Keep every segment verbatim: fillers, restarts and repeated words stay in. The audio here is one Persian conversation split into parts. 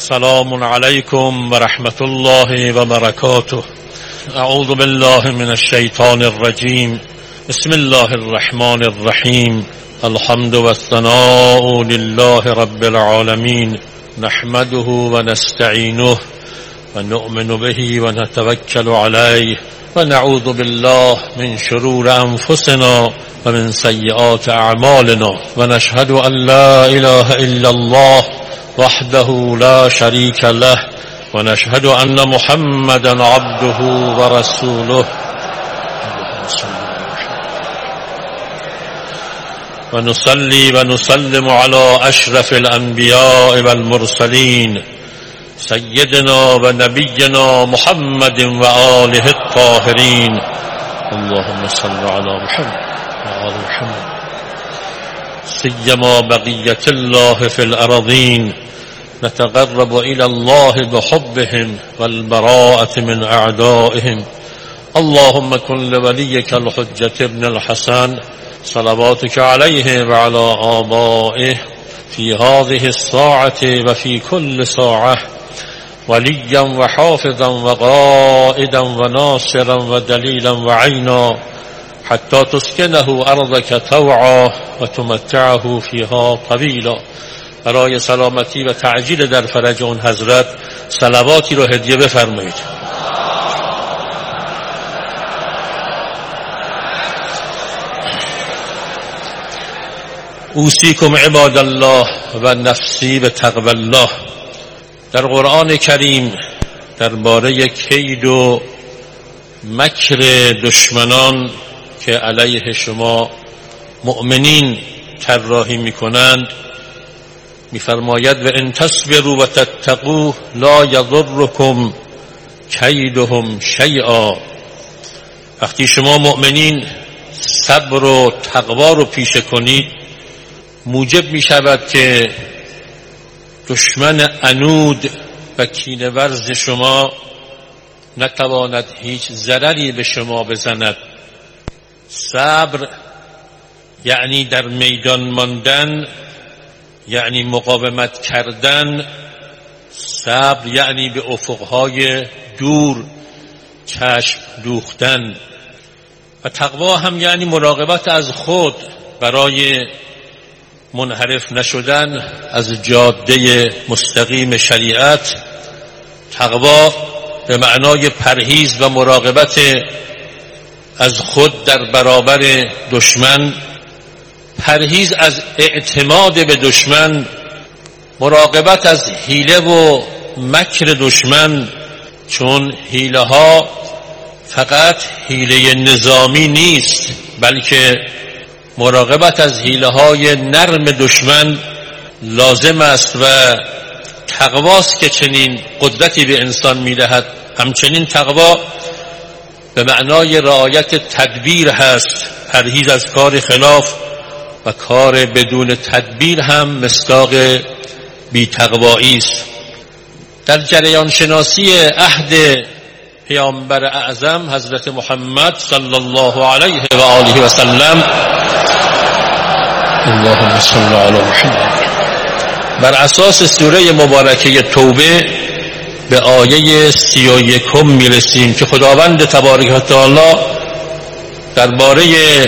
السلام عليكم ورحمة الله وبركاته. أعوذ بالله من الشيطان الرجيم. بسم الله الرحمن الرحيم. الحمد والثناء لله رب العالمين، نحمده ونستعينه ونؤمن به ونتوكل عليه ونعوذ بالله من شرور أنفسنا ومن سيئات أعمالنا، ونشهد أن لا إله إلا الله وحده لا شريك له، ونشهد أن محمدا عبده ورسوله، ونصلي ونسلم على أشرف الأنبياء والمرسلين سيدنا ونبينا محمد وآله الطاهرين. اللهم صل على محمد وآل محمد سيما بقية الله في الأرضين. نتقرب إلى الله بحبهم والبراءة من أعدائهم. اللهم كن لوليك الحجة ابن الحسن صلواتك عليه وعلى آبائه في هذه الساعة وفي كل ساعة وليا وحافظا وقائدا وناصرا ودليلا وعينا، حتى تسكنه أرضك طوعا وتمتعه فيها طويلا. برای سلامتی و تعجیل در فرج اون حضرت صلواتی رو هدیه بفرمایید. اوصیکم عباد الله و نفسی بتقوی الله. در قرآن کریم درباره کید و مکر دشمنان که علیه شما مؤمنین طراحی میکنند میفرماید و ان تصبروا و تتقوا لا یضرکم کیدهم شیئا. وقتی شما مؤمنین صبر و تقوا رو پیشه کنید موجب می شود که دشمن عنود و کینه ورز شما نتواند هیچ ضرری به شما بزند. صبر یعنی در میدان ماندن، یعنی مقاومت کردن. صبر یعنی به افقهای دور چشم دوختن. و تقوا هم یعنی مراقبت از خود برای منحرف نشدن از جاده مستقیم شریعت. تقوا به معنای پرهیز و مراقبت از خود در برابر دشمن، پرهیز از اعتماد به دشمن، مراقبت از حیله و مکر دشمن، چون حیله ها فقط حیله نظامی نیست بلکه مراقبت از حیله های نرم دشمن لازم است و تقواست که چنین قدرتی به انسان میدهد. همچنین تقوا به معنای رعایت تدبیر هست، پرهیز از کار خلاف، و کار بدون تدبیر هم مصداق بی تقوایی است. در جریان شناسی عهد پیامبر اعظم حضرت محمد صلی الله علیه و آله و سلم، اللهم صل علی محمد، بر اساس سوره مبارکه توبه به آیه سی و یکم میرسیم که خداوند تبارک و تعالی درباره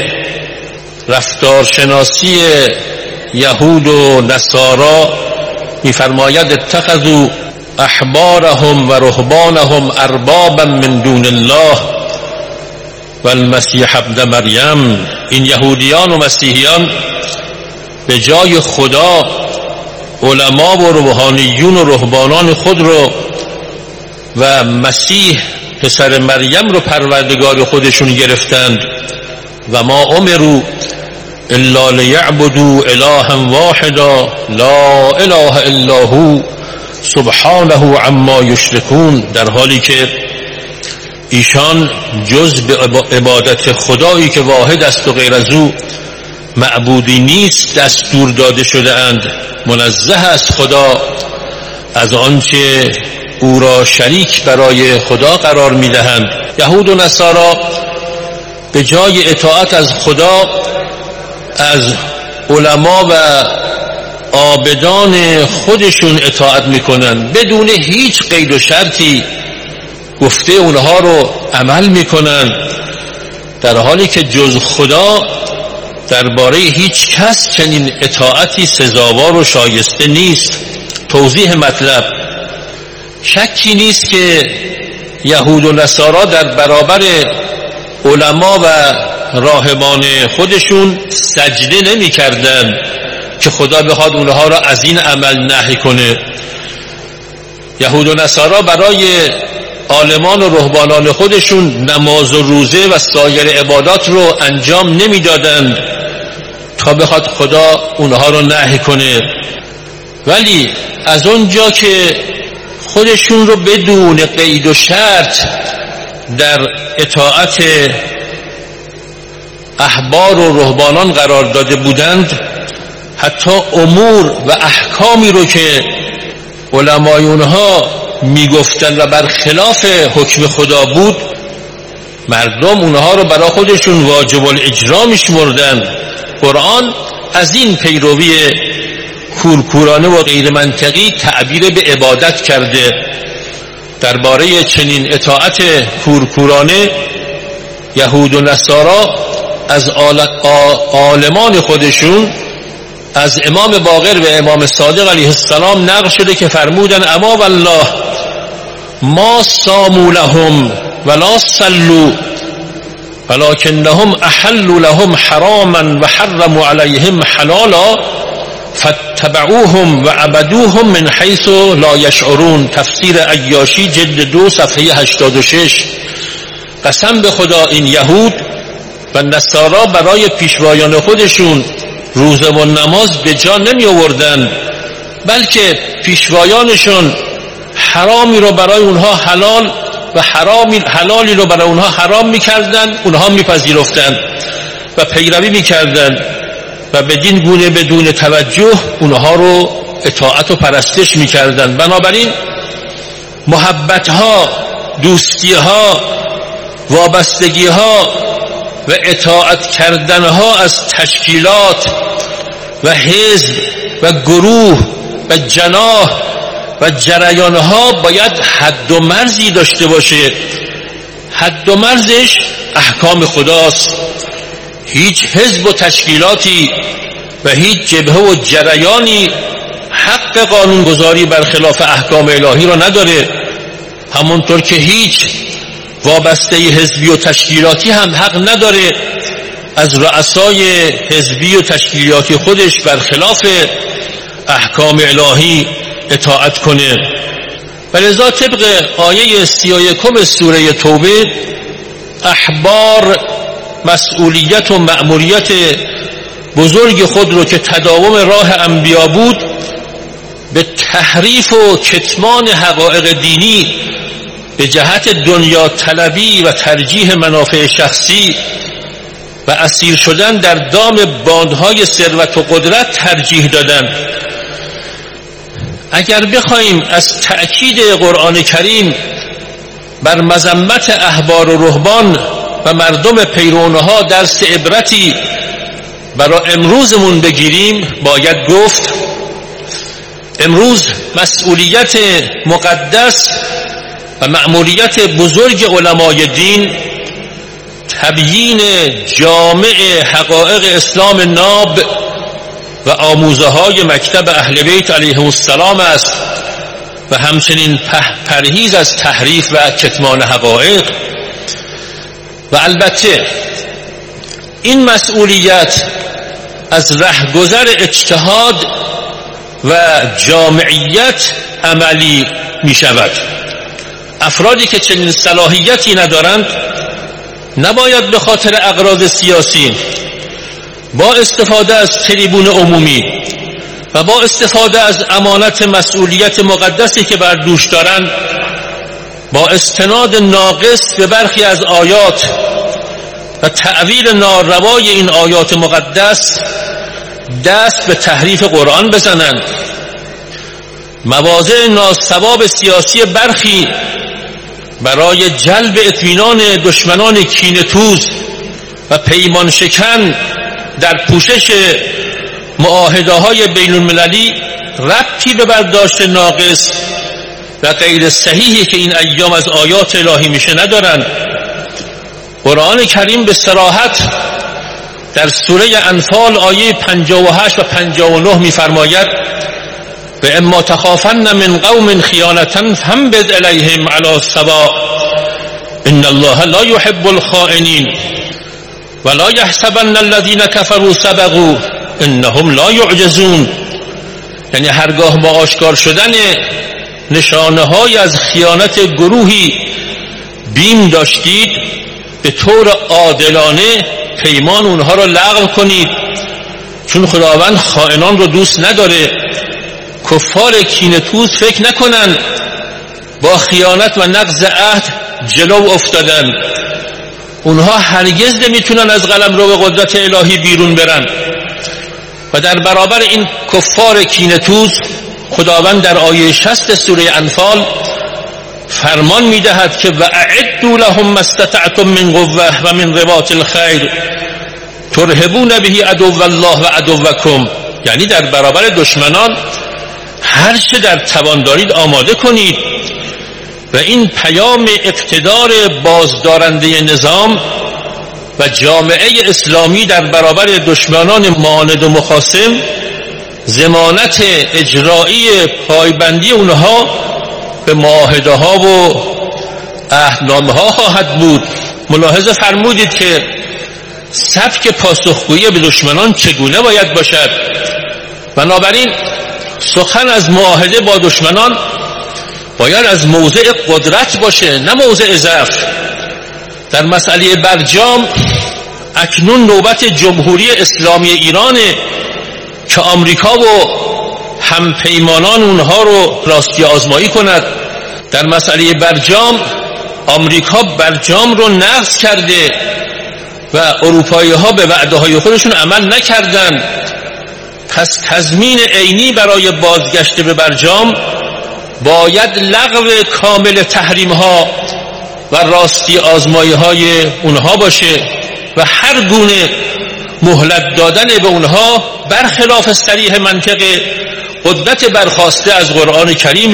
رفتارشناسی یهود و نصارا میفرماید اتخذوا احبارهم و رهبانهم اربابا من دون الله و المسیح ابن مریم. این یهودیان و مسیحیان به جای خدا علما و روحانیون و رهبانان خود رو و مسیح پسر مریم رو پروردگار خودشون گرفتند. و ما امروا الا لیعبدوا الها واحدا لا اله الا هو سبحانه عما یشرکون. در حالی که ایشان جز به عبادت خدایی که واحد است و غیر از او معبودی نیست دستور داده شده اند. منزه است خدا از آنچه او را شریک برای خدا قرار میدهند. یهود و نصارا به جای اطاعت از خدا از علما و عابدان خودشون اطاعت میکنن، بدون هیچ قید و شرطی گفته اونها رو عمل میکنن، در حالی که جز خدا درباره هیچ کس چنین اطاعتی سزاوار و شایسته نیست. توضیح مطلب: شکی نیست که یهود و نصارا در برابر علما و راهبان خودشون سجده نمی کردن که خدا بخواد اونها را از این عمل نهی کنه. یهود و نصارا برای عالمان و رهبانان خودشون نماز و روزه و سایر عبادات رو انجام نمی دادن تا بخواد خدا اونها رو نهی کنه، ولی از اونجا که خودشون رو بدون قید و شرط در اطاعت احبار و رهبانان قرار داده بودند، حتی امور و احکامی رو که علمای اونها میگفتن و برخلاف حکم خدا بود، مردم اونها رو برای خودشون واجب الاجرا میشمردن. قرآن از این پیروی کورکورانه و غیر منطقی تعبیر به عبادت کرده. درباره چنین اطاعت کورکورانه یهود و نصارا از عالمان خودشون، از امام باقر و امام صادق علیه السلام نقل شده که فرمودن: اما والله ما صاموا لهم ولا صلوا ولكنهم احلوا لهم حراما وحرموا عليهم حلالا فاتبعوهم وعبدوهم من حيث لا يشعرون. تفسیر عیاشی جلد دو صفحه هشتاد و شش. قسم به خدا این یهود و نصارا برای پیشوایان خودشون روزه و نماز به جا نمی آوردن، بلکه پیشوایانشون حرامی رو برای اونها حلال و حرامی حلالی رو برای اونها حرام میکردن، اونها میپذیرفتن و پیروی میکردن و بدین گونه بدون توجه اونها رو اطاعت و پرستش میکردن. بنابراین محبت ها، دوستی ها، وابستگی ها و اطاعت کردن ها از تشکیلات و حزب و گروه و جناح و جریان ها باید حد و مرزی داشته باشه. حد و مرزش احکام خداست. هیچ حزب و تشکیلاتی و هیچ جبهه و جریانی حق قانونگذاری برخلاف احکام الهی را نداره، همونطور که هیچ وابسته حزبی و تشکیلاتی هم حق نداره از رؤسای حزبی و تشکیلاتی خودش برخلاف احکام الهی اطاعت کنه. ولذا طبق آیه سی و یکم سوره توبه، احبار مسئولیت و مأموریت بزرگ خود رو که تداوم راه انبیا بود به تحریف و کتمان حقایق دینی به جهت دنیا طلبی و ترجیح منافع شخصی و اسیر شدن در دام باندهای ثروت و قدرت ترجیح دادن. اگر بخوایم از تأکید قرآن کریم بر مذمت احبار و رهبان و مردم پیرونها درس عبرتی برای امروزمون بگیریم، باید گفت امروز مسئولیت مقدس و مأموریت بزرگ علمای دین تبیین جامع حقایق اسلام ناب و آموزه های مکتب اهل بیت علیهم السلام است و همچنین پرهیز از تحریف و کتمان حقایق. و البته این مسئولیت از رهگذر اجتهاد و جامعیت عملی می شود. افرادی که چنین صلاحیتی ندارند نباید به خاطر اغراض سیاسی با استفاده از تریبون عمومی و با استفاده از امانت مسئولیت مقدسی که بر دوش دارند با استناد ناقص به برخی از آیات و تأویل ناروای این آیات مقدس دست به تحریف قرآن بزنند. مواضع ناصواب سیاسی برخی برای جلب اطمینان دشمنان کینه‌توز و پیمان شکن در پوشش معاهده های بین المللی ربطی به برداشت ناقص و غیر صحیحی که این ایام از آیات الهی میشه ندارن. قرآن کریم به صراحت در سوره انفال آیه پنجاه و هشت و پنجاه و نه میفرماید و اما تخافن من قوم خیانة فانبذ الیهم علی سواء ان الله لا يحب الخائنین ولا يحسبن الذين كفروا سبقوا انهم لا يعجزون. یعنی هرگاه با آشکار شدن نشانه های از خیانت گروهی بیم داشتید به طور عادلانه پیمان اونها را لغو کنید، چون خداوند خائنان رو دوست نداره. کفار کینه‌توز فکر نکنن با خیانت و نقض عهد جلو افتادن، اونها هرگز نمیتونن از قلمرو قدرت الهی بیرون برن. و در برابر این کفار کینه‌توز خداوند در آیه شصت سوره انفال فرمان میدهد که و اعدوا لهم ما استطعتم من قوة و من رباط الخیل ترهبون به عدو الله و عدوکم. یعنی در برابر دشمنان هر چه در توان دارید آماده کنید. و این پیام اقتدار بازدارنده نظام و جامعه اسلامی در برابر دشمنان معاند و مخاصم ضمانت اجرایی پایبندی اونها به معاهده ها و عهدنامه ها خواهد بود. ملاحظه فرمودید که سبک پاسخگویی به دشمنان چگونه باید باشد. بنابراین سخن از معاهده با دشمنان باید از موضع قدرت باشه، نه موضع ضعف. در مسئله برجام اکنون نوبت جمهوری اسلامی ایرانه که آمریکا و همپیمانان اونها رو راستی آزمایی کند. در مسئله برجام آمریکا برجام رو نقض کرده و اروپایی ها به وعده های خودشون عمل نکردن. پس تضمین عینی برای بازگشت به برجام باید لغو کامل تحریم ها و راستی آزمایی های اونها باشه و هر گونه مهلت دادن به اونها برخلاف صریح منطق قدرت برخواسته از قرآن کریم.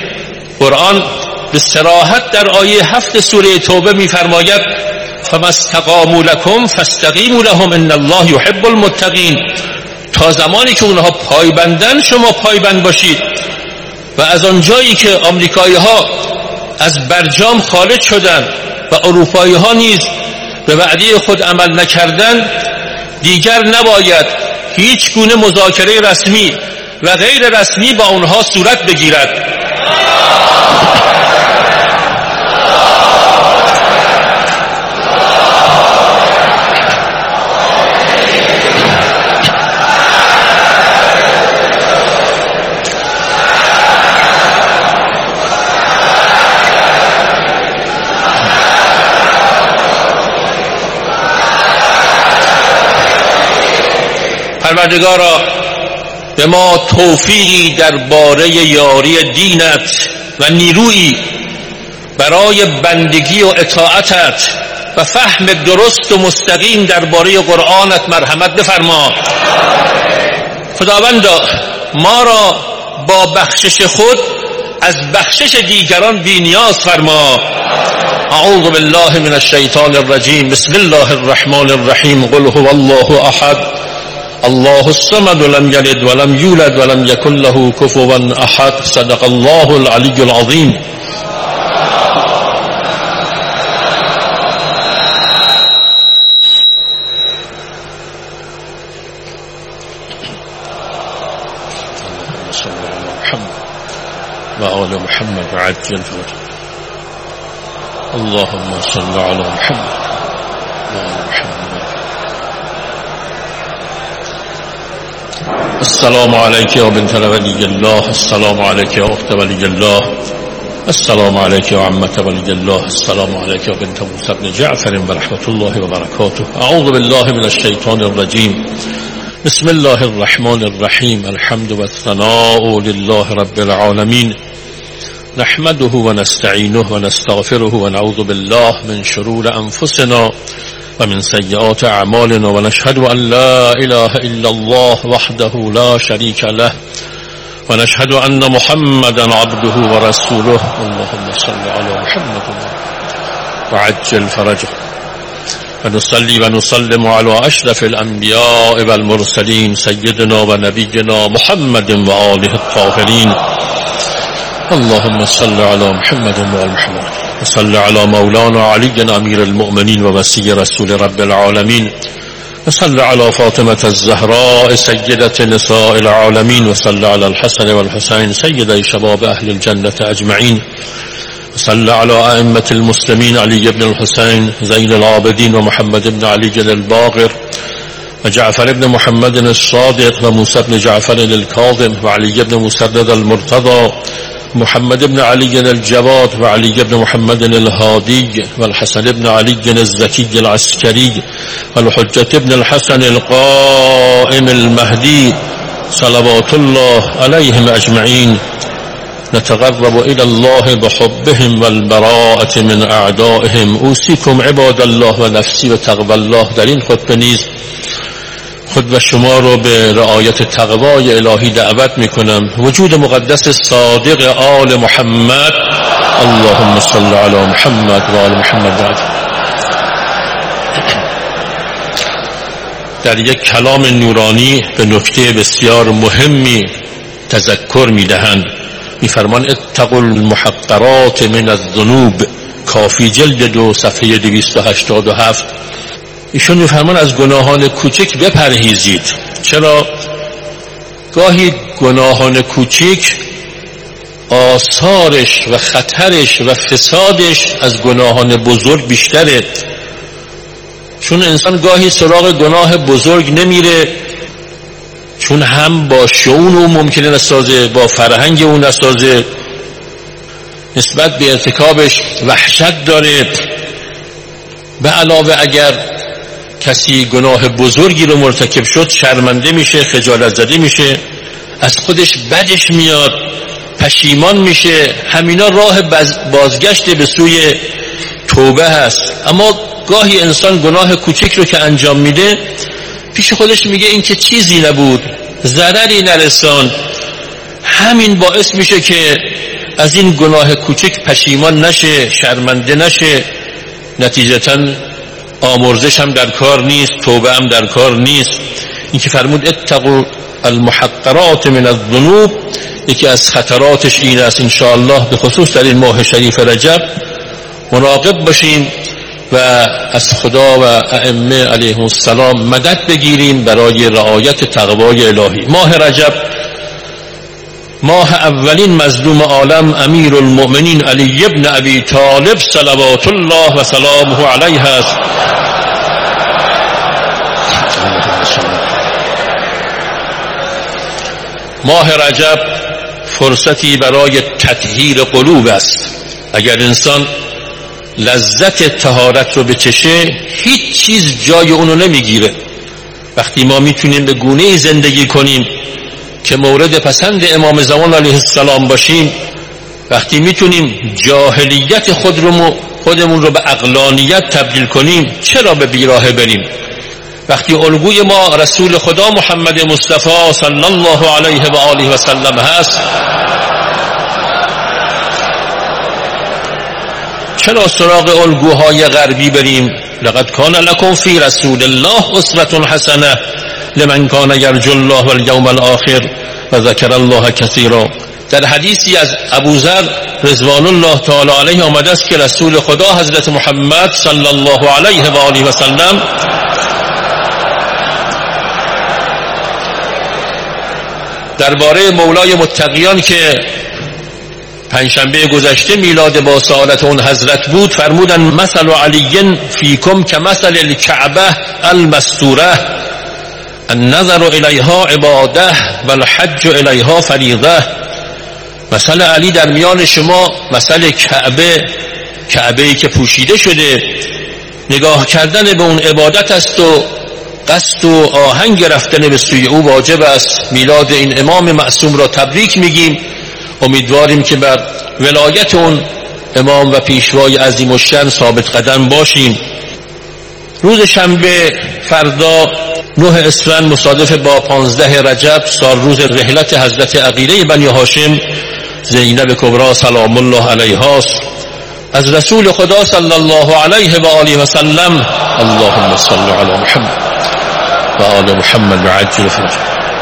قرآن به صراحت در آیه هفت سوره توبه می‌فرماید فما استقاموا لكم فاستقیموا لهم ان الله يحب المتقین. تا زمانی که اونها پایبندن شما پایبند باشید. و از آنجایی که آمریکایی ها از برجام خارج شدند و اروپایی ها نیز به وعده خود عمل نکردند، دیگر نباید هیچ گونه مذاکره رسمی و غیر رسمی با اونها صورت بگیرد. پروردگارا به ما توفیقی درباره یاری دینت و نیرویی برای بندگی و اطاعتت و فهم درست و مستقیم درباره قرآنت مرحمت بفرما. خداوندا ما را با بخشش خود از بخشش دیگران بی‌نیاز فرما. اعوذ بالله من الشیطان الرجیم. بسم الله الرحمن الرحیم. قل هو الله احد الله الصمد لم يلد ولم يولد ولم يكن له كفوا احد. صدق الله العلی العظیم. و آل محمد عجل فرجه. اللهم صل على محمد و آل محمد. السلام عليك يا بنت ولي الله. السلام عليك يا أخت ولي الله. السلام عليك يا عمة ولي الله. السلام عليك يا بنت موسى بن جعفر ورحمة الله وبركاته. أعوذ بالله من الشيطان الرجيم. بسم الله الرحمن الرحيم. الحمد والثناء لله رب العالمين. نحمده ونستعينه ونستغفره ونعوذ بالله من شرور أنفسنا ومن سيئات أعمالنا ونشهد أن لا إله إلا الله وحده لا شريك له ونشهد أن محمدا عبده ورسوله اللهم صل على محمد وعجل فرجه ونصلي ونسلم على أشرف الأنبياء والمرسلين سيدنا ونبينا محمد وآله الطاهرين اللهم صل على محمد وآل محمد وصل على مولانا علي أمير المؤمنين ووصي رسول رب العالمين وصل على فاطمة الزهراء سيدة نساء العالمين وصل على الحسن والحسين سيدي شباب أهل الجنة أجمعين وصل على أئمة المسلمين علي بن الحسين زين العابدين ومحمد بن علي الباقر وجعفر بن محمد الصادق وموسى بن جعفر الكاظم وعلي بن مسدد المرتضى محمد بن علي الجواد وعلي بن محمد الهادي والحسن بن علي الزكي العسكري والحجة بن الحسن القائم المهدي صلوات الله عليهم أجمعين نتقرب إلى الله بحبهم والبراءة من أعدائهم أوصيكم عباد الله ونفسي وتقوى الله در این خطبه نیز خود و شما رو به رعایت تقوای الهی دعوت میکنم. وجود مقدس صادق آل محمد اللهم صل علی محمد و آل محمد در یک کلام نورانی به نکته بسیار مهمی تذکر میدهند. میفرمان اتقوا المحقرات من الذنوب، کافی جلد دو صفحه دویست و هشتاد و هفت. ایشون میفرمان از گناهان کوچک بپرهیزید. چرا؟ گاهی گناهان کوچک آثارش و خطرش و فسادش از گناهان بزرگ بیشتره، چون انسان گاهی سراغ گناه بزرگ نمیره، چون هم با شعون او ممکنه نسازه، با فرهنگ او نسازه، نسبت به ارتکابش وحشت داره. به علاوه اگر کسی گناه بزرگی رو مرتکب شد شرمنده میشه، خجالت زده میشه، از خودش بدش میاد، پشیمان میشه. همینا راه بازگشت به سوی توبه هست. اما گاهی انسان گناه کوچک رو که انجام میده پیش خودش میگه این که چیزی نبود، ضرری نرساند، همین باعث میشه که از این گناه کوچک پشیمان نشه، شرمنده نشه. نتیجتاً آمرزش هم در کار نیست، توبه هم در کار نیست. این که فرمود اتقوا المحقرات من الذنوب، یکی از خطراتش این است. انشاءالله به خصوص در این ماه شریف رجب مراقب باشیم و از خدا و ائمه علیهم السلام مدد بگیریم برای رعایت تقوای الهی. ماه رجب ماه اولین مظلوم عالم امیر المؤمنین علی ابن ابی طالب صلوات الله و سلامه علیه است. ماه رجب فرصتی برای تطهیر قلوب است. اگر انسان لذت طهارت رو بچشه هیچ چیز جای اونو نمیگیره. وقتی ما میتونیم به گونه‌ای زندگی کنیم که مورد پسند امام زمان علیه السلام باشیم، وقتی میتونیم جاهلیت خود رو خودمون رو به عقلانیت تبدیل کنیم، چرا به بیراه بریم؟ وقتی الگوی ما رسول خدا محمد مصطفی صلی الله علیه و آله و سلم هست، چرا سراغ الگوهای غربی بریم؟ لقد کان لکم فی رسول الله اسوة حسنه لمن کان یرجو الله والیوم الاخر و ذکر الله کثیرا. در حدیثی از ابوذر رضوان الله تعالی علیه آمده است که رسول خدا حضرت محمد صلی الله علیه و آله و سلم درباره مولای متقیان که پنجشنبه گذشته میلاد با سعادت اون حضرت بود فرمودن مثل علی فیکم که مثل الکعبه المستوره النظر الیها عباده و الحج الیها فریضه. مثل علی در میان شما مثل کعبه، کعبه‌ای که پوشیده شده، نگاه کردن به اون عبادت است و قصد و آهنگ رفتن به سوی او واجب است. میلاد این امام معصوم را تبریک میگیم، امیدواریم که بر ولایت اون امام و پیشوای عظیم الشأن ثابت قدم باشیم. روز شنبه فردا نه اسفند مصادف با پانزده رجب سال روز رحلت حضرت عقیله بنی هاشم زینب کبری سلام الله علیها است. از رسول خدا صلی الله علیه و آله و سلم اللهم صل علی محمد و آل محمد و عجل فرجه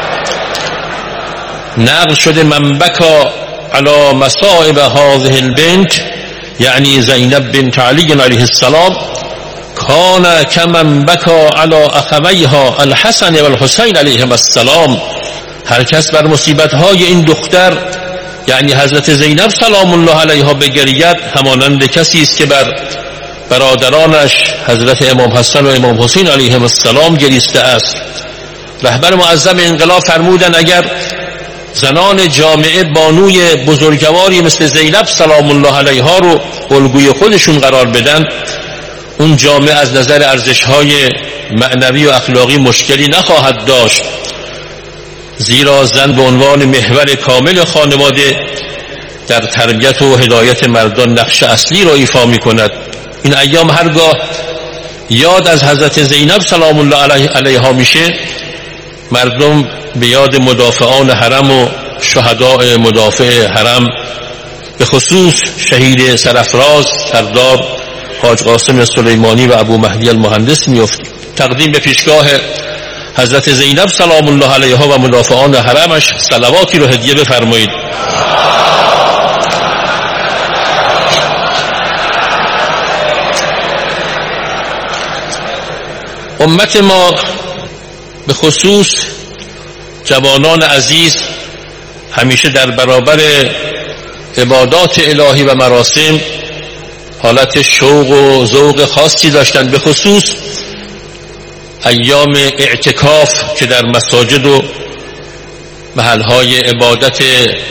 نقل شده من بکا علی مصائب هذه البنت یعنی زینب بنت علی علیه السلام کان کمن بکا علی اخویها الحسن و الحسین علیهم السلام. هر کس بر مصیبت های این دختر یعنی حضرت زینب سلام الله علیها بگرید همانند کسی است که بر برادرانش حضرت امام حسن و امام حسین علیهم السلام گریسته است. رهبر معظم انقلاب فرمودند اگر زنان جامعه بانوی بزرگواری مثل زینب سلام الله علیها رو الگوی خودشون قرار بدن، اون جامعه از نظر ارزش‌های معنوی و اخلاقی مشکلی نخواهد داشت، زیرا زن به عنوان محور کامل خانواده در تربیت و هدایت مردان نقش اصلی را ایفا می‌کند. این ایام هرگاه یاد از حضرت زینب سلام الله علیها میشه، مردم به یاد مدافعان حرم و شهداء مدافع حرم، به خصوص شهید سرافراز سردار حاج قاسم سلیمانی و ابو مهدی المهندس میفت. تقدیم به پیشگاه حضرت زینب سلام الله علیها و مدافعان حرمش صلواتی رو هدیه بفرمایید. امت ما به خصوص جوانان عزیز همیشه در برابر عبادات الهی و مراسم حالت شوق و ذوق خاصی داشتند، به خصوص ایام اعتکاف که در مساجد و محلهای عبادت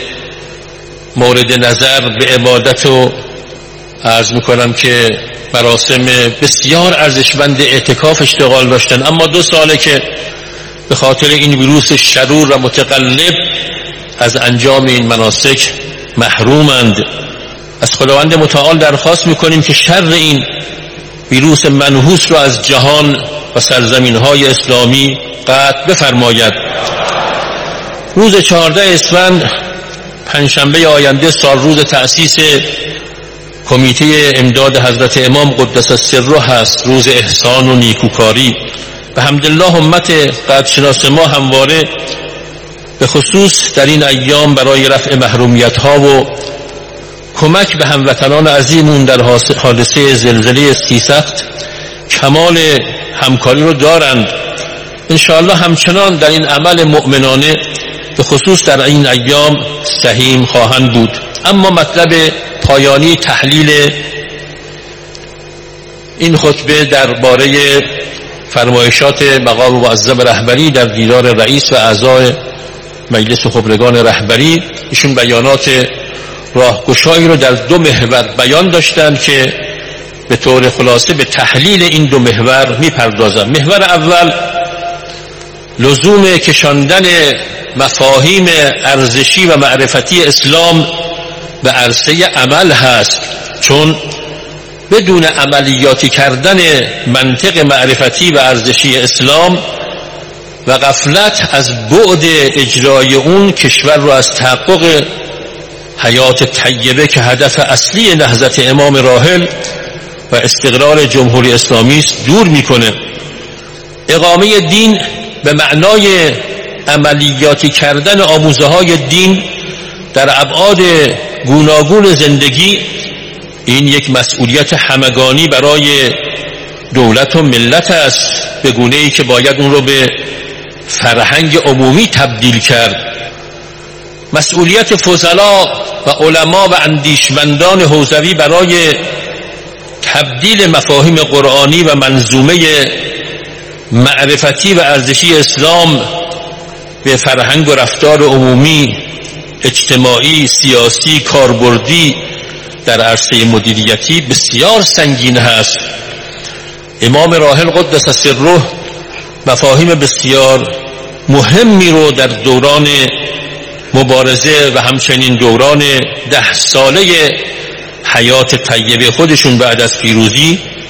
مورد نظر به عبادت و عرض میکنم که مراسم بسیار ارزشمند اعتکاف اشتغال داشتن. اما دو ساله که به خاطر این ویروس شرور و متقلب از انجام این مناسک محرومند. از خداوند متعال درخواست میکنیم که شر این ویروس منحوس را از جهان و سرزمین‌های اسلامی قطع بفرماید. روز چهارده اسفند پنجشنبه آینده سال روز تأسیس کمیته امداد حضرت امام قدس السره هست، روز احسان و نیکوکاری. به حمدالله امت قدرشناس ما همواره به خصوص در این ایام برای رفع محرومیت ها و کمک به هموطنان عزیزمون در حادثه زلزله سیسفت کمال همکاری رو دارند. انشاءالله همچنان در این عمل مؤمنانه به خصوص در این ایام سهیم خواهند بود. اما مطلب پایانی تحلیل این خطبه درباره فرمایشات مقام معظم رهبری در دیدار رئیس و اعضای مجلس خبرگان رهبری، ایشون بیانات راهگشایی رو در دو محور بیان داشتند که به طور خلاصه به تحلیل این دو محور میپردازم. محور اول لزوم کشاندن مفاهیم ارزشی و معرفتی اسلام به عرصه عمل هست، چون بدون عملیاتی کردن منطق معرفتی و ارزشی اسلام و غفلت از بعد اجرای اون کشور رو از تحقق حیات طیبه که هدف اصلی نهضت امام راحل و استقرار جمهوری اسلامی است دور میکنه. اقامه دین به معنای عملیاتی کردن آموزه های دین در ابعاد گوناگون زندگی، این یک مسئولیت همگانی برای دولت و ملت است، به گونه‌ای که باید اون رو به فرهنگ عمومی تبدیل کرد. مسئولیت فضلا و علما و اندیشمندان حوزوی برای تبدیل مفاهیم قرآنی و منظومه معرفتی و ارزشی اسلام به فرهنگ و رفتار عمومی، اجتماعی، سیاسی، کاربردی در عرصه مدیریتی بسیار سنگین هست. امام راحل قدس سره مفاهیم بسیار مهمی رو در دوران مبارزه و همچنین دوران ده ساله حیات طیبه خودشون بعد از پیروزی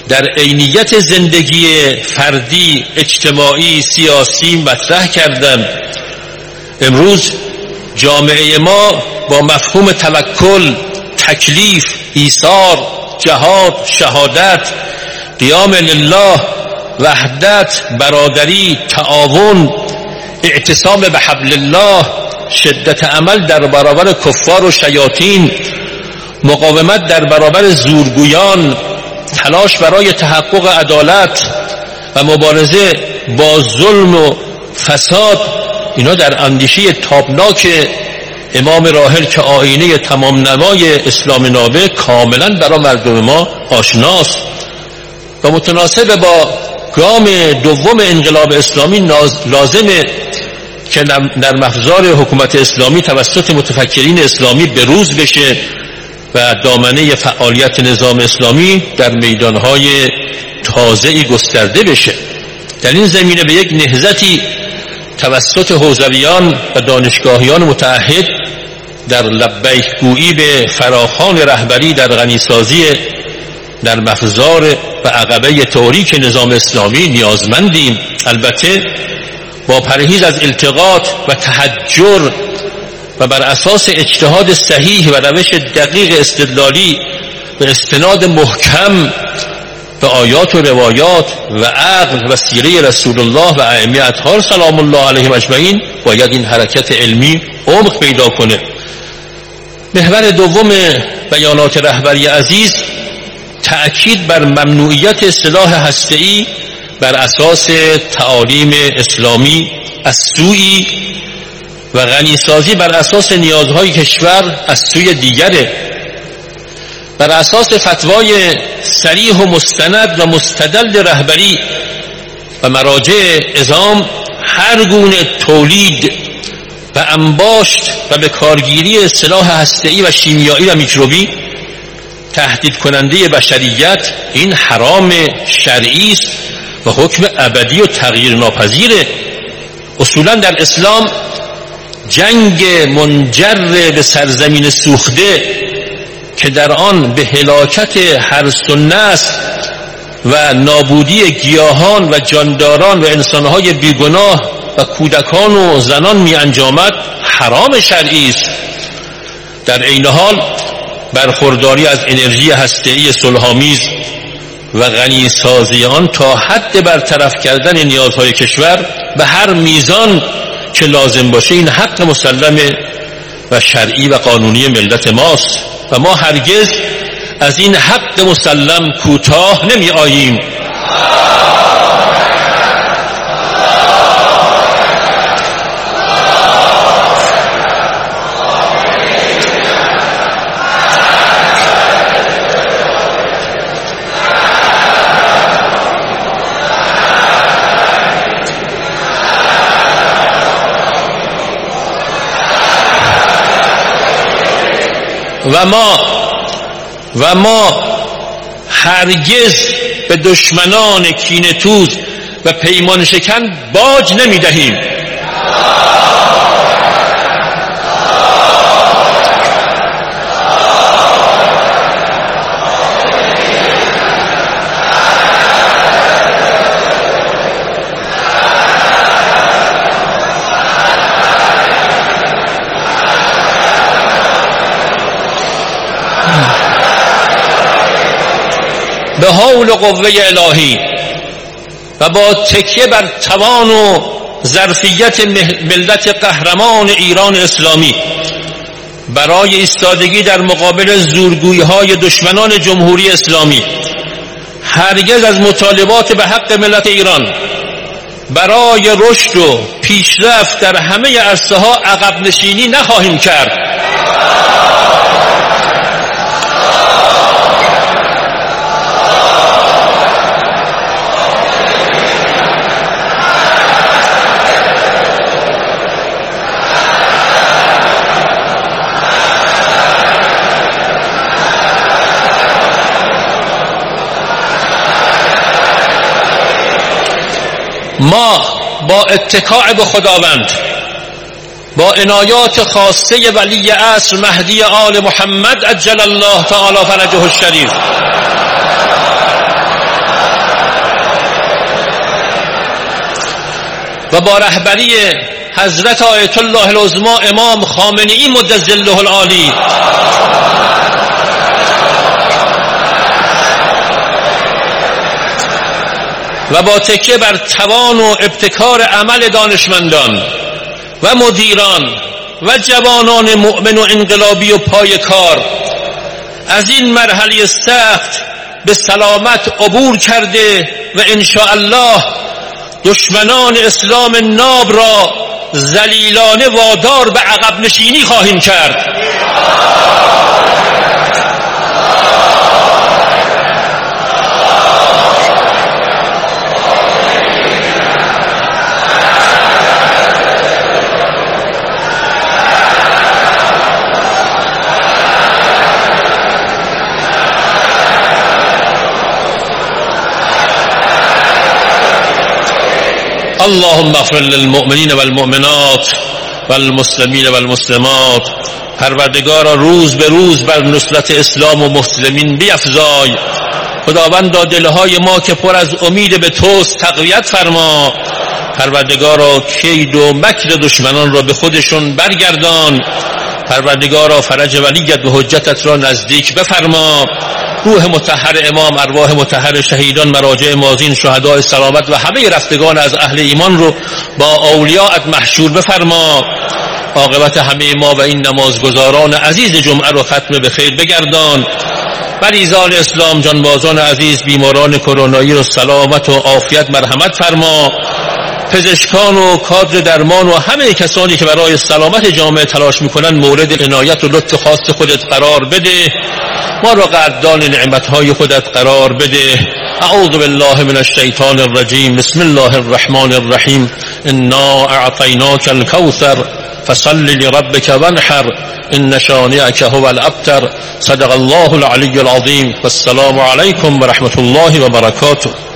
در عینیت زندگی فردی، اجتماعی، سیاسی مطرح کردند. امروز جامعه ما با مفهوم توکل، تکلیف، ایثار، جهاد، شهادت، قیام لله، وحدت، برادری، تعاون، اعتصام به حبل الله، شدت عمل در برابر کفار و شیاطین، مقاومت در برابر زورگویان، تلاش برای تحقق عدالت و مبارزه با ظلم و فساد، اینا در اندیشه تابناک امام راحل که آینه تمام نمای اسلام نابه کاملا برای مردم ما آشناست. و متناسب با گام دوم انقلاب اسلامی لازمه که در محضار حکومت اسلامی توسط متفکرین اسلامی بروز بشه و دامنه فعالیت نظام اسلامی در میدانهای تازه‌ای گسترده بشه. در این زمینه به یک نهضتی توسط حوزویان و دانشگاهیان متعهد در لبیک گویی به فراخوان رهبری در غنیسازی در مفزار و عقبه تاریک نظام اسلامی نیازمندیم. البته با پرهیز از التقاط و تحجر و بر اساس اجتهاد صحیح و روش دقیق استدلالی و استناد محکم به آیات و روایات و عقل و سیره رسول الله و ائمه اطهار سلام الله علیهم اجمعین باید این حرکت علمی عمق پیدا کنه. محور دوم بیانات رهبری عزیز تأکید بر ممنوعیت سلاح هسته‌ای بر اساس تعالیم اسلامی از سوی و غنیسازی بر اساس نیازهای کشور از سوی دیگره. بر اساس فتوای صریح و مستند و مستدل رهبری و مراجع عظام هر گونه تولید و انباشت و به کارگیری سلاح هسته‌ای و شیمیایی و میکروبی تهدید کننده بشریت این حرام شرعی است و حکم ابدی و تغییر ناپذیره. اصولا در اسلام جنگ منجر به سرزمین سوخته که در آن به هلاکت هرس و نسل و نابودی گیاهان و جانداران و انسانهای بیگناه و کودکان و زنان می انجامد حرام شرعی است. در عین حال برخورداری از انرژی هسته‌ای صلح‌آمیز و غنیسازی آن تا حد برطرف کردن نیازهای کشور به هر میزان که لازم باشه این حق مسلم و شرعی و قانونی ملت ماست و ما هرگز از این حق مسلم کوتاه نمی آییم. و ما و ما هرگز به دشمنان کینه‌توز و پیمان شکن باج نمی دهیم. به حول و قوه الهی و با تکیه بر توان و ظرفیت ملت قهرمان ایران اسلامی برای ایستادگی در مقابل زورگویی‌های دشمنان جمهوری اسلامی هرگز از مطالبات به حق ملت ایران برای رشد و پیشرفت در همه عرصه‌ها عقب نشینی نخواهیم کرد. ما با اتکاء به خداوند با عنایات خاصه ولی عصر مهدی آل محمد عجل الله تعالی فرجه الشریف و با رهبری حضرت آیت الله العظمی امام خامنه‌ای مدظله العالی و با تکیه بر توان و ابتکار عمل دانشمندان و مدیران و جوانان مؤمن و انقلابی و پایه‌کار از این مرحله سخت به سلامت عبور کرده و انشاءالله دشمنان اسلام ناب را ذلیلانه وادار به عقب نشینی خواهیم کرد. اللهم اغفر للمؤمنین والمؤمنات والمسلمین والمسلمات. پروردگارا روز به روز بر نصرت اسلام و مسلمین بیفزای. خداوندا دلهای ما که پر از امید به توست تقویت فرما. پروردگارا کید و مکر دشمنان را به خودشون برگردان. پروردگارا فرج ولیت و حجتت را نزدیک بفرما. روح مطهر امام، ارواح مطهر شهیدان، مراجع مازین، شهداء سلامت و همه رفتگان از اهل ایمان رو با اولیاءت محشور بفرما. عاقبت همه ما و این نمازگزاران عزیز جمعه رو ختم به خیر بگردان. مریضان اسلام، جانبازان عزیز، بیماران کرونایی رو سلامت و عافیت مرحمت فرما. پزشکان و کادر درمان و همه کسانی که برای سلامت جامعه تلاش میکنن مورد عنایت و لطف خاص خودت قرار بده. ما را قدردان نعمتهای خودت قرار بده. اعوذ بالله من الشیطان الرجیم. بسم الله الرحمن الرحیم. انا اعطیناک الکوثر فصل لربک وانحر ان شانئک هو الابتر. صدق الله العلی العظیم. والسلام علیکم و رحمت الله و برکاته.